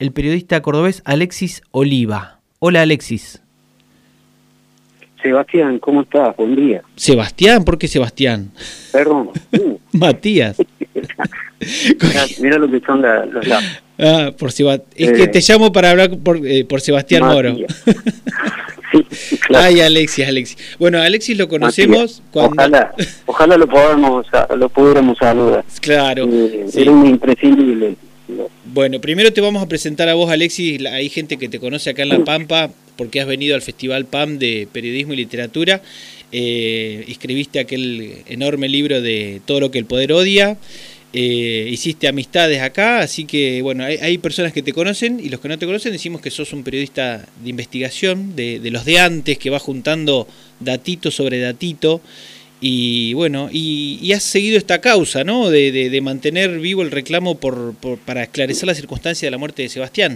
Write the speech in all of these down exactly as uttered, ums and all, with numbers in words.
el periodista cordobés Alexis Oliva. Hola, Alexis. Sebastián, ¿cómo estás? Buen día. Sebastián, ¿por qué Sebastián? Perdón. Uh. Matías. mira, mira lo que son la, los lados. Ah, por Seba... Es eh, que te llamo para hablar por, eh, por Sebastián Moro. Sí, claro. Ay, Alexis, Alexis. Bueno, Alexis lo conocemos Matías. cuando... Ojalá, ojalá lo podamos, lo pudiéramos saludar. Claro. Eh, sí. Era un imprescindible. Bueno, primero te vamos a presentar a vos, Alexis. Hay gente que te conoce acá en La Pampa porque has venido al Festival P A M de Periodismo y Literatura. Eh, escribiste aquel enorme libro de Todo lo que el poder odia. Eh, hiciste amistades acá, así que bueno, hay, hay personas que te conocen, y los que no te conocen decimos que sos un periodista de investigación, de, de los de antes, que va juntando datito sobre datito, y bueno, y, y has seguido esta causa, ¿no? De, de, de mantener vivo el reclamo por, por para esclarecer la circunstancia de la muerte de Sebastián.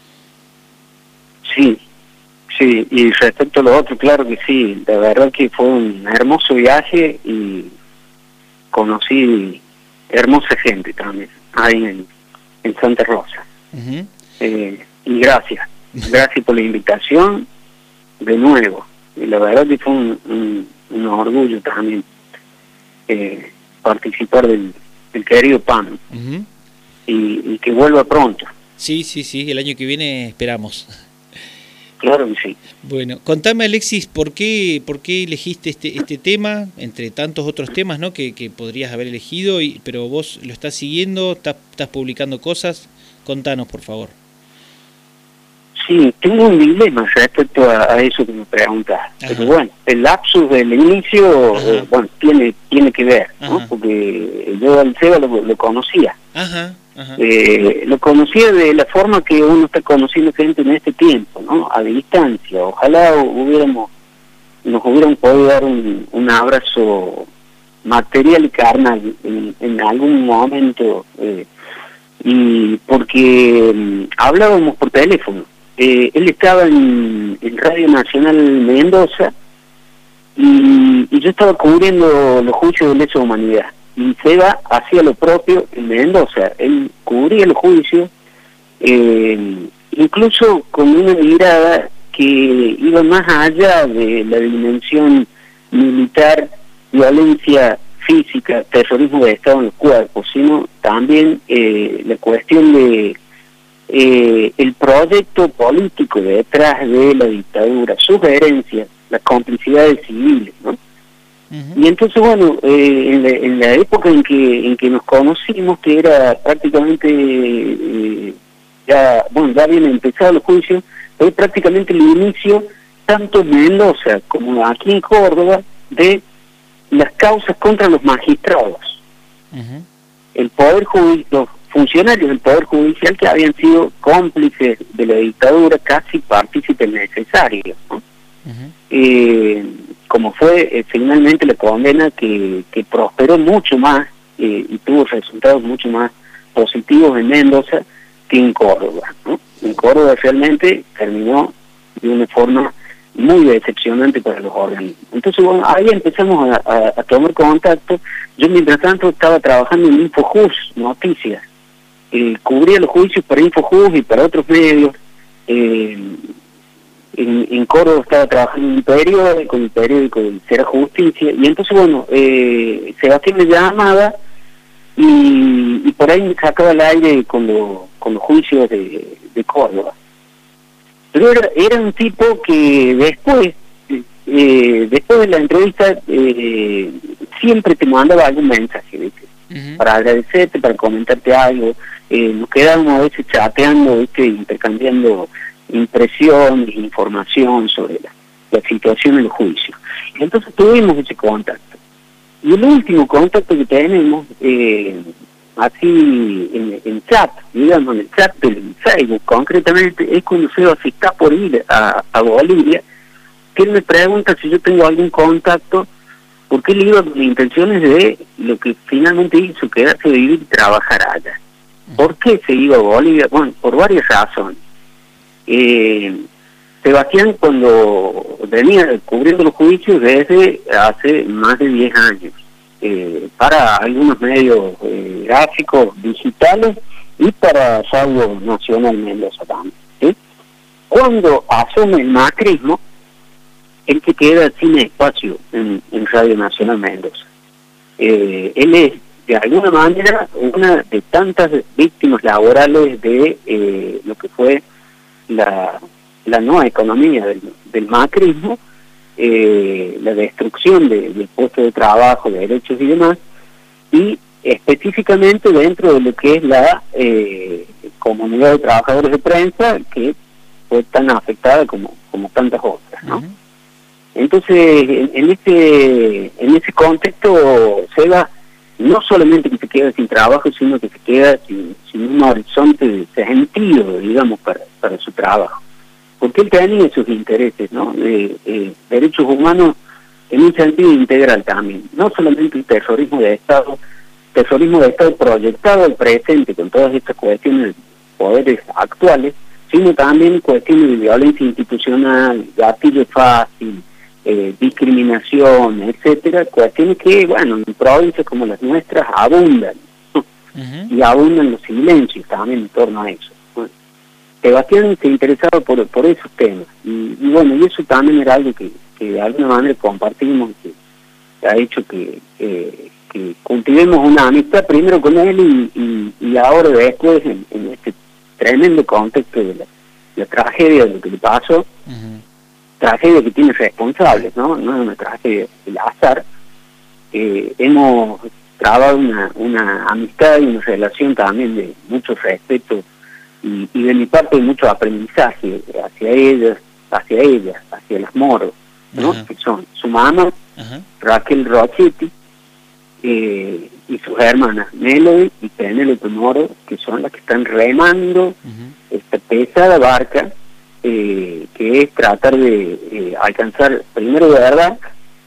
Sí, sí, y respecto a lo otro, claro que sí, la verdad que fue un hermoso viaje y conocí hermosa gente también, ahí en, en Santa Rosa. Uh-huh. eh, y gracias, gracias por la invitación de nuevo. Y la verdad que fue un, un, un orgullo también eh, participar del, del querido P A M. Uh-huh. y, y que vuelva pronto. Sí, sí, sí, el año que viene esperamos. Claro que sí. Bueno, contame, Alexis, ¿por qué, por qué elegiste este este tema, entre tantos otros temas, ¿no? que, que podrías haber elegido, y, pero vos lo estás siguiendo, estás, estás publicando cosas? Contanos, por favor. Sí, tengo un dilema respecto a, a eso que me preguntas. Pero bueno, el lapsus del inicio, eh, bueno, tiene tiene que ver, ¿no? Ajá. Porque yo al Seba lo, lo conocía. Ajá. Ajá. Eh, lo conocía de la forma que uno está conociendo gente en este tiempo, ¿no? A distancia. Ojalá hubiéramos nos hubieran podido dar un, un abrazo material y carnal en, en algún momento, eh, y porque um, hablábamos por teléfono. Eh, él estaba en, en Radio Nacional Mendoza y, y yo estaba cubriendo los juicios de lesa humanidad. Y Seba hacía lo propio en Mendoza. Él cubría los juicios, eh, incluso con una mirada que iba más allá de la dimensión militar, violencia física, terrorismo de Estado en los cuerpos, sino también eh, la cuestión de eh, el proyecto político detrás de la dictadura, sus herencias, las complicidades civiles, ¿no? Uh-huh. Y entonces, bueno, eh, en, la, en la época en que en que nos conocimos, que era prácticamente, eh, ya bueno, ya habían empezado los juicios, fue prácticamente el inicio, tanto en Mendoza como aquí en Córdoba, de las causas contra los magistrados. Uh-huh. El poder judicial, los funcionarios del Poder Judicial que habían sido cómplices de la dictadura, casi partícipes necesarios, ¿no? Uh-huh. eh, como fue eh, finalmente la condena que, que prosperó mucho más eh, y tuvo resultados mucho más positivos en Mendoza que en Córdoba, ¿no? En Córdoba realmente terminó de una forma muy decepcionante para los organismos. Entonces, bueno, ahí empezamos a, a, a tomar contacto. Yo, mientras tanto, estaba trabajando en InfoJus Noticias. Eh, cubría los juicios para InfoJus y para otros medios. Eh, En, en Córdoba estaba trabajando en un periódico, en el periódico de Será Justicia, y entonces, bueno, eh, Sebastián me llamaba y, y por ahí me sacaba al aire con, lo, con los juicios de, de Córdoba. Pero era, era un tipo que después, eh, después de la entrevista, eh, siempre te mandaba algún mensaje, ¿viste? Uh-huh. Para agradecerte, para comentarte algo. Eh, nos quedábamos a veces chateando, ¿viste? Intercambiando impresiones, información sobre la, la situación en el juicio. Y entonces tuvimos ese contacto. Y el último contacto que tenemos, eh, así en, en chat, digamos, en el chat del Facebook concretamente, es cuando Seba se está por ir a, a Bolivia, que él me pregunta si yo tengo algún contacto, porque él iba con intenciones de lo que finalmente hizo, quedarse a vivir y trabajar allá. ¿Por qué se iba a Bolivia? Bueno, por varias razones. Eh, Sebastián, cuando venía cubriendo los juicios desde hace más de diez años, eh, para algunos medios eh, gráficos digitales y para Radio Nacional Mendoza también, ¿sí? Cuando asume el macrismo, él se queda sin espacio en, en Radio Nacional Mendoza. Eh, él es, de alguna manera, una de tantas víctimas laborales de eh, lo que fue la, la nueva economía del, del macrismo, eh, la destrucción de, del puesto de trabajo, de derechos y demás, y específicamente dentro de lo que es la eh, comunidad de trabajadores de prensa, que fue tan afectada como, como tantas otras, ¿no? Uh-huh. Entonces, en, en ese en ese contexto, Seba no solamente que se queda sin trabajo, sino que se queda sin, sin un horizonte de sentido, digamos, para, para su trabajo. Porque él tenía sus intereses, ¿no? De, de derechos humanos en un sentido integral también. No solamente el terrorismo de Estado, terrorismo de Estado proyectado al presente con todas estas cuestiones de poderes actuales, sino también cuestiones de violencia institucional, gatillo fácil, eh, discriminación, etcétera, cuestiones que, bueno, en provincias como las nuestras abundan, ¿no? Uh-huh. Y abundan los silencios también en torno a eso. Bueno, Sebastián se interesaba por, por esos temas, y, y bueno, y eso también era algo que, que de alguna manera compartimos, que, que ha hecho que, eh, que cultivemos una amistad primero con él y, y, y ahora después en, en este tremendo contexto de la, la tragedia de lo que le pasó. Uh-huh. Tragedia que tiene responsables, ¿no? No es una tragedia del azar. Eh, hemos trabado una, una amistad y una relación también de mucho respeto y, y de mi parte de mucho aprendizaje hacia ellas, hacia ellas, hacia las Moros, ¿no? Uh-huh. Que son su mamá, uh-huh. Raquel Rochetti, eh, y sus hermanas Melody y Penélope Moro, que son las que están remando uh-huh. esta pesada barca, eh, que es tratar de eh, alcanzar primero de verdad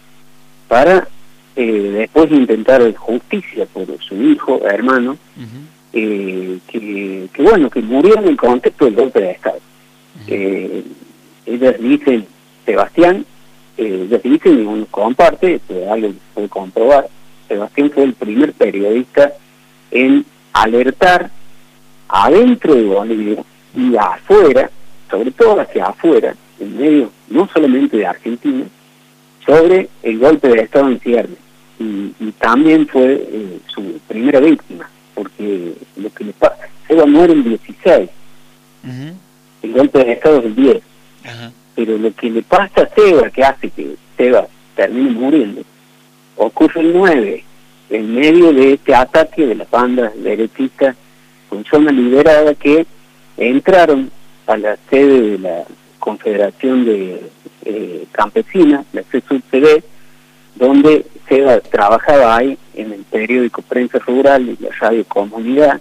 para eh, después intentar justicia por su hijo, hermano, uh-huh. eh, que, que bueno, que murió en el contexto del golpe de Estado. Uh-huh. eh, ellas dicen, Sebastián, eh, ellas dicen y uno comparte, pues alguien puede comprobar, Sebastián fue el primer periodista en alertar adentro de Bolivia y afuera, sobre todo hacia afuera, en medio no solamente de Argentina, sobre el golpe de Estado en ciernes. Y, y también fue eh, su primera víctima, porque lo que le pasa, Seba muere el dieciséis, uh-huh. el golpe de Estado es el diez, uh-huh. pero lo que le pasa a Seba, que hace que Seba termine muriendo, ocurre el nueve, en medio de este ataque de las bandas derechistas con zona liberada que entraron a la sede de la Confederación de eh, Campesinas, la C S U C D, donde Seba trabajaba ahí en el periódico Prensa Rural y la radio Comunidad.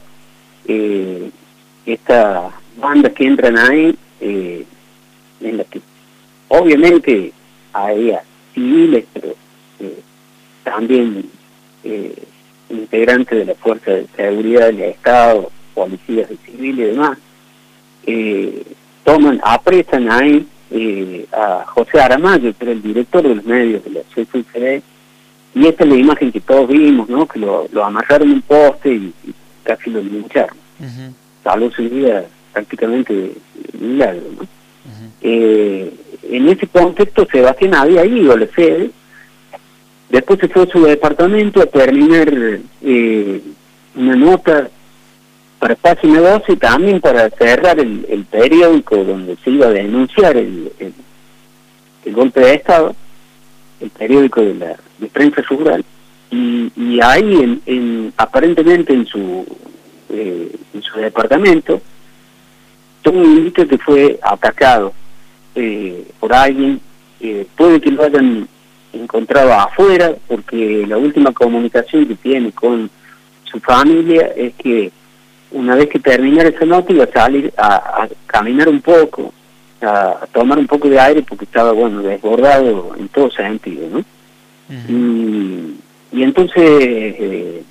Eh, estas bandas que entran ahí, eh, en las que obviamente había civiles, pero eh, también eh, integrantes de la Fuerza de Seguridad del Estado, policías civiles y demás, eh, toman, apresan ahí eh, a José Aramayo, que era el director de los medios de la C S U C D, y esta es la imagen que todos vimos, ¿no? Que lo, lo amarraron en un poste y, y casi lo lincharon. Uh-huh. Salvó su vida prácticamente de, de milagro, ¿no? Uh-huh. Eh, en ese contexto Sebastián había ido a la sede, después se fue a su departamento a terminar eh, una nota para Página doce, también para cerrar el, el periódico donde se iba a denunciar el, el, el golpe de Estado, el periódico de la de Prensa Rural, y, y ahí en, en aparentemente en su eh, en su departamento todo indica que fue atacado eh, por alguien, eh, puede que lo hayan encontrado afuera, porque la última comunicación que tiene con su familia es que una vez que terminara esa nota iba a salir a, a caminar un poco, a, a tomar un poco de aire, porque estaba, bueno, desbordado en todo sentido, ¿no? Uh-huh. y, y entonces eh,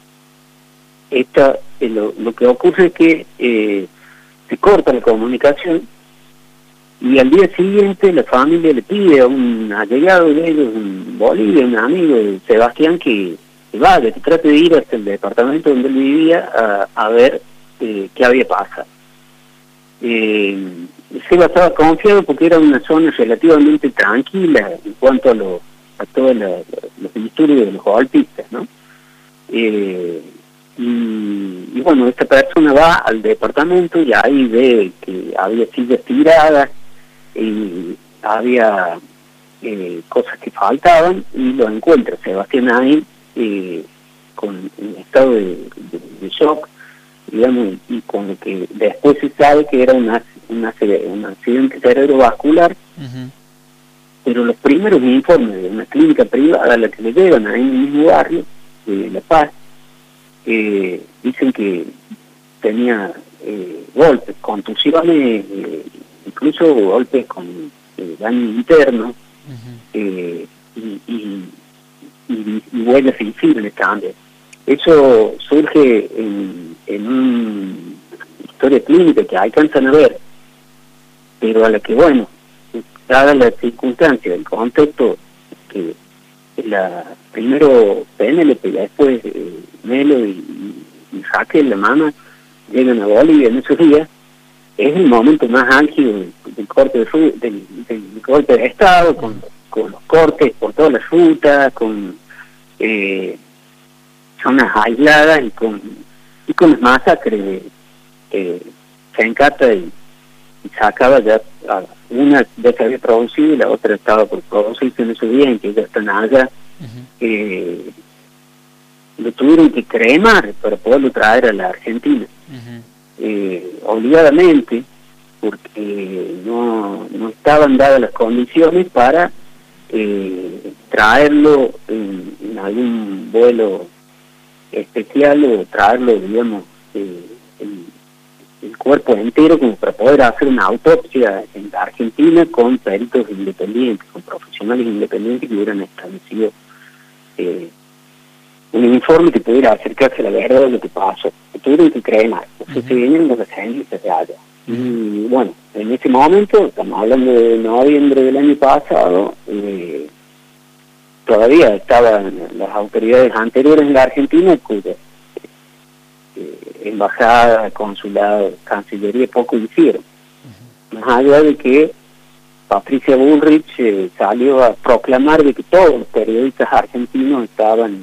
esta, eh, lo, lo que ocurre es que eh, se corta la comunicación, y al día siguiente la familia le pide a un allegado de ellos, un Bolivia, un amigo de Sebastián, que, que vaya, que trate de ir hasta el departamento donde él vivía a, a ver eh, qué había pasado. Eh, Seba estaba confiado porque era una zona relativamente tranquila en cuanto a, lo, a todos lo, los disturbios de los golpistas, ¿no? Eh, y, y bueno, esta persona va al departamento y ahí ve que había sillas tiradas y había eh, cosas que faltaban y lo encuentra Sebastián ahí eh, con un estado de, de, de shock, digamos, y con lo que después se sabe que era una, una, un accidente cerebrovascular. Uh-huh. Pero los primeros informes de una clínica privada a la que le llevan ahí en el mismo barrio de La Paz, eh, dicen que tenía eh, golpes, contusiones, eh, incluso golpes con eh, daño interno, uh-huh. eh, y, y, y, y huellas sensibles también. Eso surge en, en una historia clínica que alcanzan a ver, pero a la que, bueno, dada la circunstancia, el contexto, que la primero Penélope y después eh, Melo y, y Raquel, la mamá, llegan a Bolivia en esos días, es el momento más álgido del, del corte de del, del, del golpe de Estado, con, con los cortes por todas las rutas, con eh, zonas aisladas y con y con las masacres de eh, Sencata y, y Sacaba. Ya una ya se había producido y la otra estaba por producirse en esos días en que ya están allá. Uh-huh. eh, lo tuvieron que cremar para poderlo traer a la Argentina. Uh-huh. eh, obligadamente, porque no, no estaban dadas las condiciones para eh, traerlo en, en algún vuelo especial o traerlo, digamos, eh, el, el cuerpo entero como para poder hacer una autopsia en la Argentina con peritos independientes, con profesionales independientes que hubieran establecido eh, un informe que pudiera acercarse a la verdad de lo que pasó. Que tuvieron que cremar, o sea, se vienen los cenizas de allá. Y bueno, en ese momento, estamos hablando de noviembre del año pasado, eh, todavía estaban las autoridades anteriores en la Argentina, cuya eh, embajada, consulado, cancillería poco hicieron. Uh-huh. Más allá de que Patricia Bullrich eh, salió a proclamar de que todos los periodistas argentinos estaban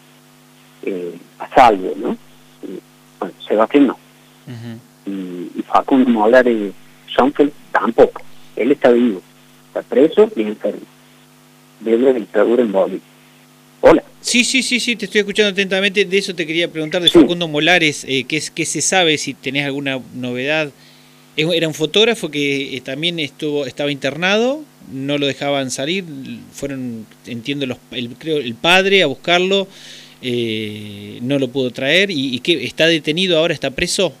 eh, a salvo, ¿no? Y, bueno, Sebastián no. Uh-huh. Y, y Facundo Molares Schoenfeld tampoco. Él está vivo, está preso y enfermo. De la dictadura en Bolivia. Hola. Sí, sí, sí, sí, te estoy escuchando atentamente. De eso te quería preguntar de sí. Facundo Molares, eh, ¿qué, ¿qué se sabe? Si tenés alguna novedad. Era un fotógrafo que eh, también estuvo estaba internado, no lo dejaban salir, fueron, entiendo, los, el, creo el padre a buscarlo, eh, no lo pudo traer, y, y ¿qué? ¿Está detenido ahora? ¿Está preso?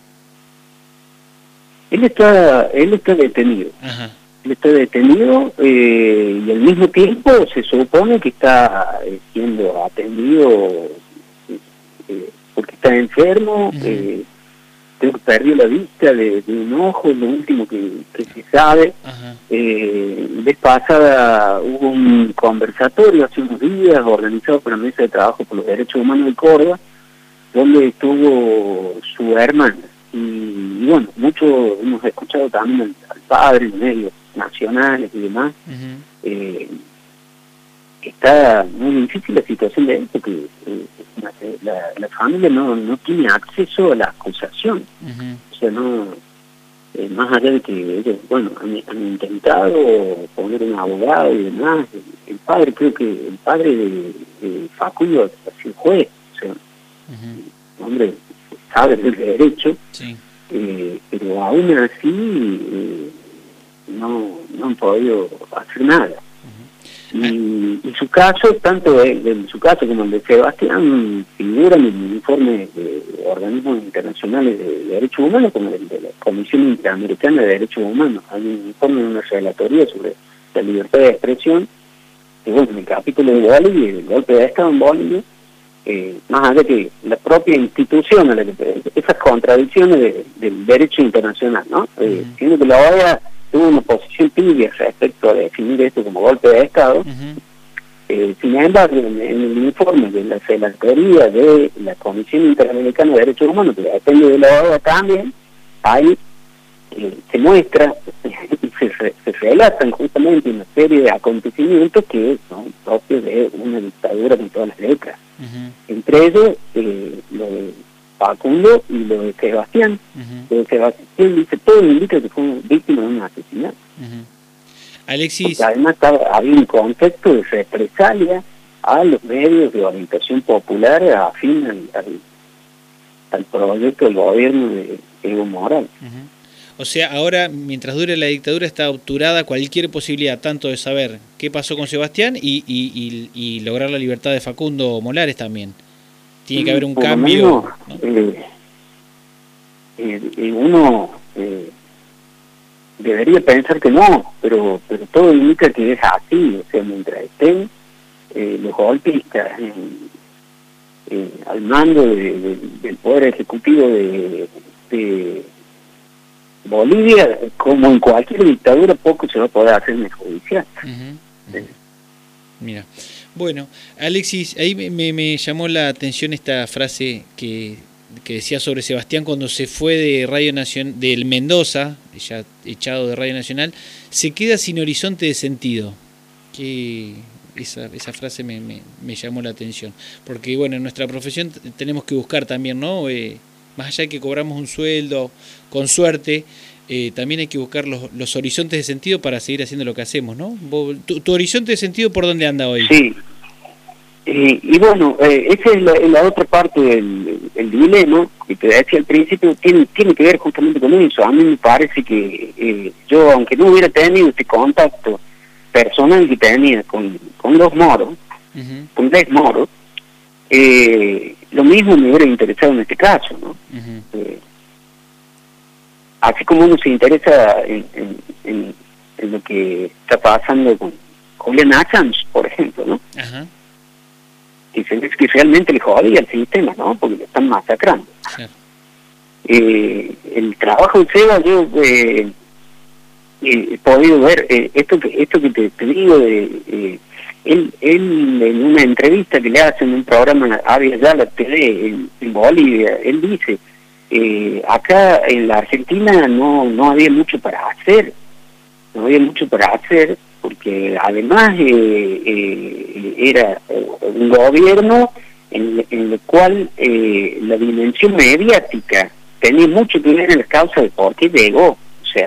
Él está, él está detenido. Ajá. Él está detenido eh, y al mismo tiempo se supone que está eh, siendo atendido eh, porque está enfermo. Uh-huh. eh, creo que perdió la vista de, de un ojo, es lo último que, que se sabe. Uh-huh. eh, vez pasada hubo un conversatorio hace unos días organizado por la Mesa de Trabajo por los Derechos Humanos de Córdoba, donde estuvo su hermana. Y, y bueno, mucho hemos escuchado también al, al padre en medios nacionales y demás. Uh-huh. eh, está muy difícil la situación de él porque eh, la, la familia no, no tiene acceso a la acusación. Uh-huh. O sea, no, eh, más allá de que ellos, bueno, han, han intentado poner un abogado y demás, el, el padre, creo que el padre de, de Facundo ha sido juez, o sea, uh-huh. hombre, sabe del derecho, sí. eh, pero aún así eh, no, no han podido hacer nada. Uh-huh. Y, y su caso, tanto el, en su caso como el de Sebastián, figuran en el informe de organismos internacionales de derechos humanos, como el de la Comisión Interamericana de Derechos Humanos. Hay un informe de una relatoría sobre la libertad de expresión, y bueno, en el capítulo de Bolivia, el golpe de Estado en Bolivia, Eh, más allá que la propia institución, esas contradicciones de, del derecho internacional, ¿no? Eh, uh-huh. Siendo que la O E A tuvo una posición tibia respecto a definir esto como golpe de Estado, uh-huh. Eh, sin embargo, en, en el informe de la Secretaría de la Comisión Interamericana de Derechos Humanos, que depende de la O E A también, ahí eh, se muestra y se, se relatan justamente una serie de acontecimientos que son propios de una dictadura con todas las letras. Uh-huh. Entre ellos, eh, lo de Facundo y lo de Sebastián. Uh-huh. Lo de Sebastián dice, todo indica que fue víctima de un asesinato. Uh-huh. Alexis. Porque además estaba, había un contexto de represalia a los medios de orientación popular afín al, al, al proyecto del gobierno de Evo Morales. Uh-huh. O sea, ahora, mientras dure la dictadura, está obturada cualquier posibilidad, tanto de saber qué pasó con Sebastián y, y, y, y lograr la libertad de Facundo Molares también. Tiene que haber un Por cambio. Menos, ¿no? eh, eh, uno eh, debería pensar que no, pero pero todo indica que es así. O sea, mientras estén eh, los golpistas en, eh, al mando de, de, del Poder Ejecutivo de, de Bolivia, como en cualquier dictadura, poco se va a poder hacer en el judicial. Uh-huh. Uh-huh. Mira, bueno, Alexis, ahí me, me, me llamó la atención esta frase que, que decía sobre Sebastián cuando se fue de Radio Nacional, del Mendoza, ya echado de Radio Nacional, se queda sin horizonte de sentido. Que esa, esa frase me, me, me llamó la atención, porque bueno, en nuestra profesión tenemos que buscar también, ¿no? Eh, más allá de que cobramos un sueldo, con suerte, eh, también hay que buscar los, los horizontes de sentido para seguir haciendo lo que hacemos, ¿no? ¿Tu, tu horizonte de sentido por dónde anda hoy? Sí, eh, y bueno, eh, esa es la, la otra parte del el dilema, que te decía al principio, tiene, tiene que ver justamente con eso. A mí me parece que eh, yo, aunque no hubiera tenido este contacto personal que tenía con, con los moros, uh-huh. con Les Moros, eh, lo mismo me hubiera interesado en este caso, ¿no? Uh-huh. Eh, así como uno se interesa en, en, en, en lo que está pasando con Julian Assange, por ejemplo, ¿no? Uh-huh. Que, se, que realmente le jodía al sistema, ¿no? Porque lo están masacrando. Uh-huh. Eh, el trabajo de Seba, yo eh, eh, he podido ver eh, esto que esto que te, te digo de... Eh, Él, él en una entrevista que le hacen en un programa Avia Yala T V en, en Bolivia, él dice, eh, acá en la Argentina no no había mucho para hacer, no había mucho para hacer, porque además eh, eh, era un gobierno en, en el cual eh, la dimensión mediática tenía mucho que ver en la causa de por qué llegó, o sea,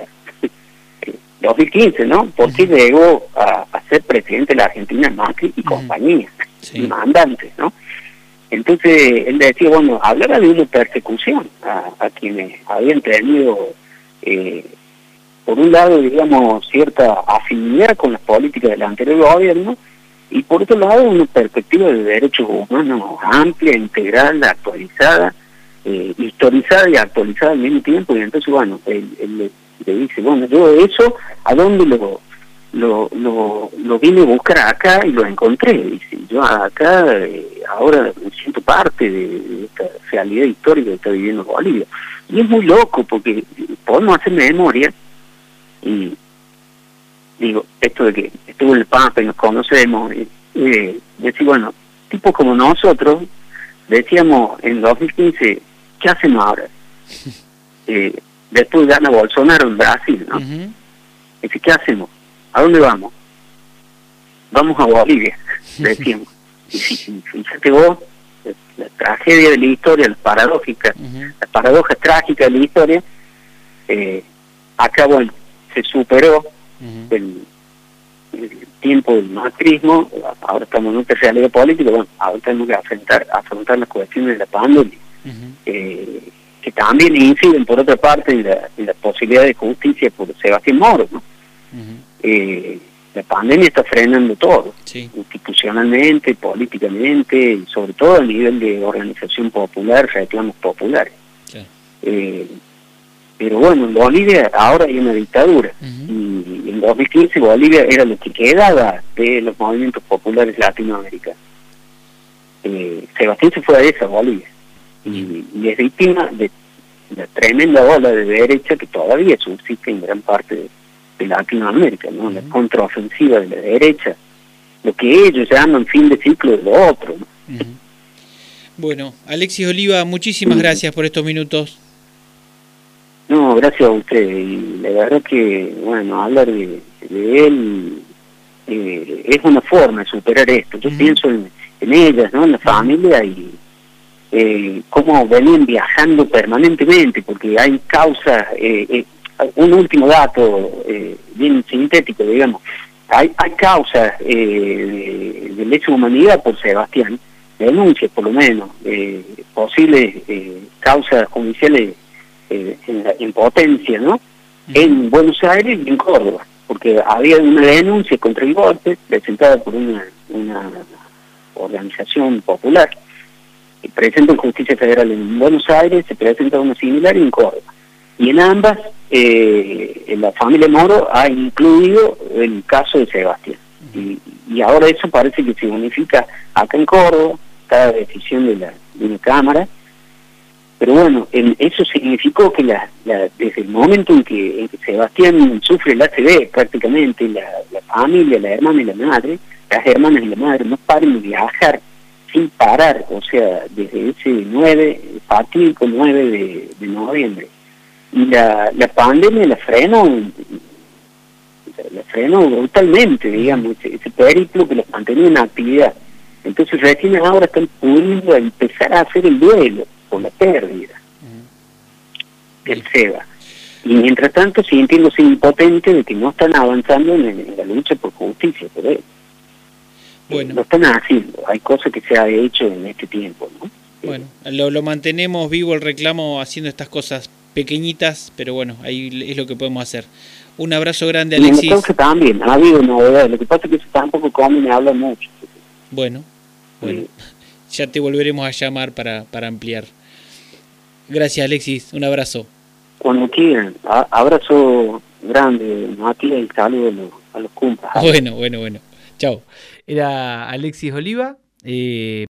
dos mil quince, ¿no? ¿Por qué uh-huh. llegó a, a ser presidente de la Argentina Macri y uh-huh. compañía, sí. mandantes, ¿no? Entonces, él decía, bueno, hablaba de una persecución a, a quienes habían tenido, eh, por un lado, digamos, cierta afinidad con las políticas del anterior gobierno, y por otro lado, una perspectiva de derechos humanos amplia, integral, actualizada, eh, historizada y actualizada al mismo tiempo, y entonces, bueno, el, el le dice, bueno, yo eso, ¿a dónde lo lo, lo, lo vine a buscar acá y lo encontré? Dice, yo acá eh, ahora me siento parte de, de esta realidad histórica que está viviendo Bolivia. Y es muy loco porque podemos hacer memoria y digo, esto de que estuvo en el Pampa y nos conocemos, eh, eh, decir, bueno, tipos como nosotros decíamos en dos mil quince, ¿qué hacemos ahora? Eh, Después gana Bolsonaro en Brasil, ¿no? Uh-huh. Dice, ¿qué hacemos? ¿A dónde vamos? Vamos a Bolivia, decíamos. Y fíjate vos, la tragedia de la historia, la paradójica, uh-huh. la paradoja trágica de la historia, eh, acá, bueno, se superó uh-huh. el, el tiempo del macrismo, ahora estamos en otra realidad política, bueno, ahora tenemos que afrontar, afrontar las cuestiones de la pandemia. Uh-huh. eh, que también inciden, por otra parte, en la, en la posibilidad de justicia por Sebastián Moro, ¿no? Uh-huh. eh, la pandemia está frenando todo, sí. institucionalmente, políticamente, y sobre todo a nivel de organización popular, reclamos populares. Sí. Eh, pero bueno, en Bolivia ahora hay una dictadura, uh-huh. y en dos mil quince Bolivia era lo que quedaba de los movimientos populares latinoamericanos. Eh, Sebastián se fue a esa Bolivia. Y, y es víctima de la tremenda ola de derecha que todavía subsiste en gran parte de, de Latinoamérica, ¿no? Uh-huh. La contraofensiva de la derecha lo que ellos llaman fin de ciclo de lo otro, ¿no? Uh-huh. Bueno, Alexis Oliva, muchísimas gracias por estos minutos. No, gracias a usted. Y la verdad que, bueno, hablar de, de él eh, es una forma de superar esto. Yo uh-huh. pienso en, en ellas, ¿no? En la familia y eh, cómo venían viajando permanentemente, porque hay causas, eh, eh, un último dato eh, bien sintético, digamos, hay, hay causas eh, de, de lesa humanidad por Sebastián, denuncias por lo menos, eh, posibles eh, causas judiciales eh, en, en potencia, ¿no? Uh-huh. En Buenos Aires y en Córdoba, porque había una denuncia contra el golpe presentada por una, una organización popular, que presenta en Justicia Federal en Buenos Aires, se presenta una similar en Córdoba. Y en ambas, eh, en la familia Moro ha incluido el caso de Sebastián. Y, y ahora eso parece que se unifica acá en Córdoba, cada decisión de la, de una Cámara. Pero bueno, en, eso significó que la, la, desde el momento en que, en que Sebastián sufre el A C V, prácticamente la, la familia, la hermana y la madre, las hermanas y la madre no paren de viajar sin parar, o sea, desde ese nueve, fatídico nueve de, de noviembre. Y la, la pandemia la frenó, la frenó brutalmente, digamos, ese, ese periplo que los mantenía en actividad. Entonces recién ahora están pudiendo empezar a hacer el duelo por la pérdida del Seba. Y mientras tanto sintiéndose impotente de que no están avanzando en, en la lucha por justicia por él. Bueno. No están haciendo, hay cosas que se ha hecho en este tiempo, ¿no? Bueno, lo, lo mantenemos vivo el reclamo haciendo estas cosas pequeñitas, pero bueno, ahí es lo que podemos hacer. Un abrazo grande, Alexis. Y entonces también ha habido novedades, lo que pasa es que eso tampoco come me habla mucho. Bueno, bueno, sí. Ya te volveremos a llamar para, para ampliar. Gracias, Alexis, un abrazo. Cuando quieran, a, abrazo grande, Matías, y saludos a los, a los compas. Bueno, bueno, bueno, chao. Era Alexis Oliva. Eh...